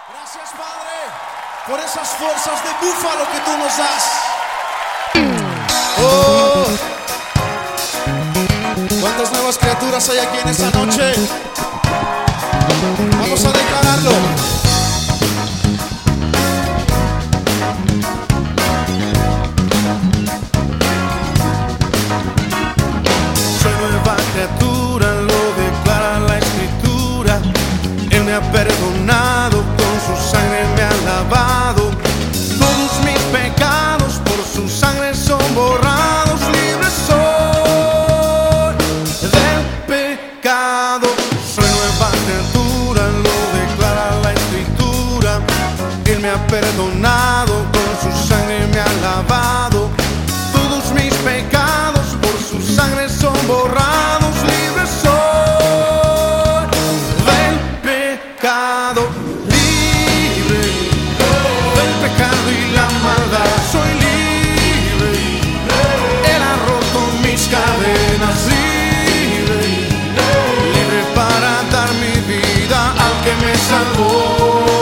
Gracias, Padre, por esas fuerzas de búfalo que tú nos das. Oh, ¿cuántas nuevas criaturas hay aquí en esta noche? Vamos a declararlo. Soy nueva criatura, lo declara la Escritura. Él me ha perdonado, con su sangre me ha lavado. Todos mis pecados por su sangre son borrados. Libre soy del pecado. Soy nueva criatura, lo declara la Escritura. Él me ha perdonado, con su sangre me ha lavado. Todos mis pecados por su sangre son borrados. Libre soy del pecado. Libre del pecado y la maldad. Soy libre. Él ha roto mis cadenas. Libre, libre para dar mi vida al que me salvó.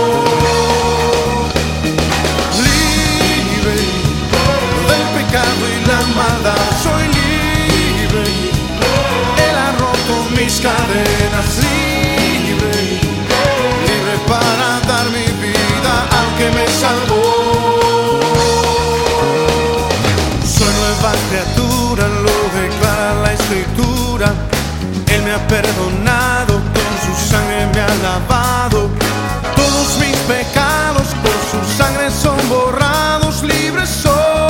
Y la maldad, soy libre. Él ha roto mis cadenas. Libre, libre para dar mi vida al que me salvó. Soy nueva criatura, lo declara la Escritura. Él me ha perdonado, con su sangre me ha lavado. Todos mis pecados por su sangre son borrados. Libre soy.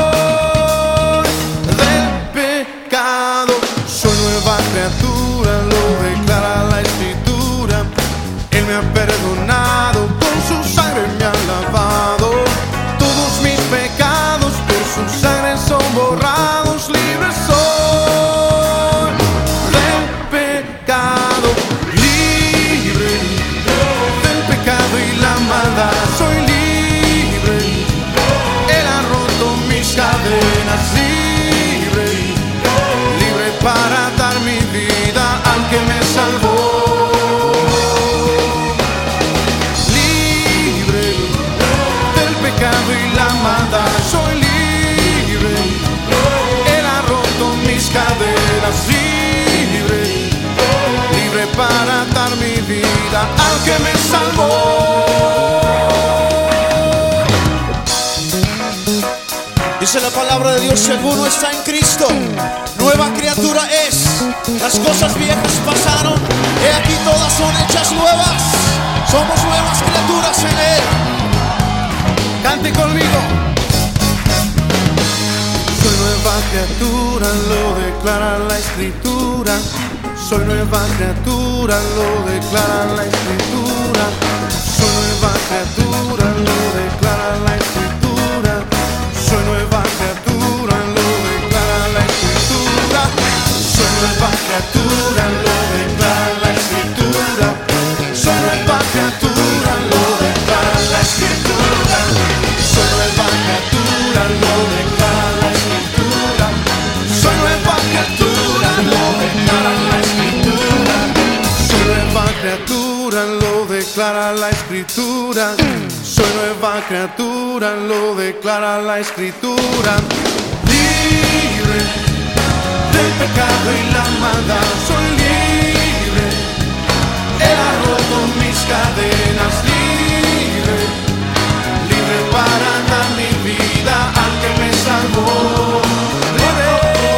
Criatura, lo declara la Escritura. Él me ha perdonado, con su sangre me ha lavado. Todos mis pecados por su sangre son borrados. Libre soy del pecado. Libre del pecado y la maldad. Soy libre. Él ha roto mis cadenas. Libre, libre para dar mi vida al que me salvó. Libre del pecado y la maldad. Soy libre. Él ha roto mis cadenas. Libre, libre para dar mi vida al que me salvó. Dice la palabra de Dios: si alguno está en Cristo, nueva criatura es. Las cosas viejas pasaron, he aquí todas son hechas nuevas. Somos nuevas criaturas en Él. Cante conmigo. Soy nueva criatura, lo declara la Escritura. Soy nueva criatura, lo declara la Escritura. Soy nueva criatura, lo declara la Escritura. Soy nueva criatura, lo declara la Escritura. Soy nueva criatura, lo declara la Escritura. Soy nueva criatura, lo declara la Escritura. Soy nueva criatura, lo declara la Escritura. Soy nueva criatura, lo declara la Escritura. Soy nueva criatura, lo declara la Escritura. Soy nueva criatura, lo declara la Escritura. Libre del pecado y la maldad. Soy libre. Él ha roto mis cadenas. Libre, libre para dar mi vida al que me salvó. Libre,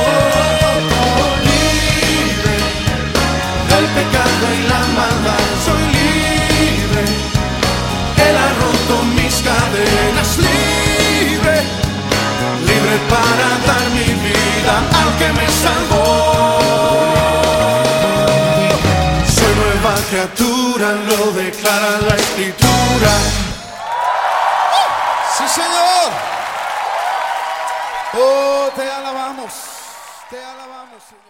libre del pecado y la maldad. Soy libre. Él ha roto mis cadenas. Libre, libre para dar mi vida al que me salvó. Soy nueva criatura, lo declara la Escritura. Sí, Señor. Oh, te alabamos, Señor.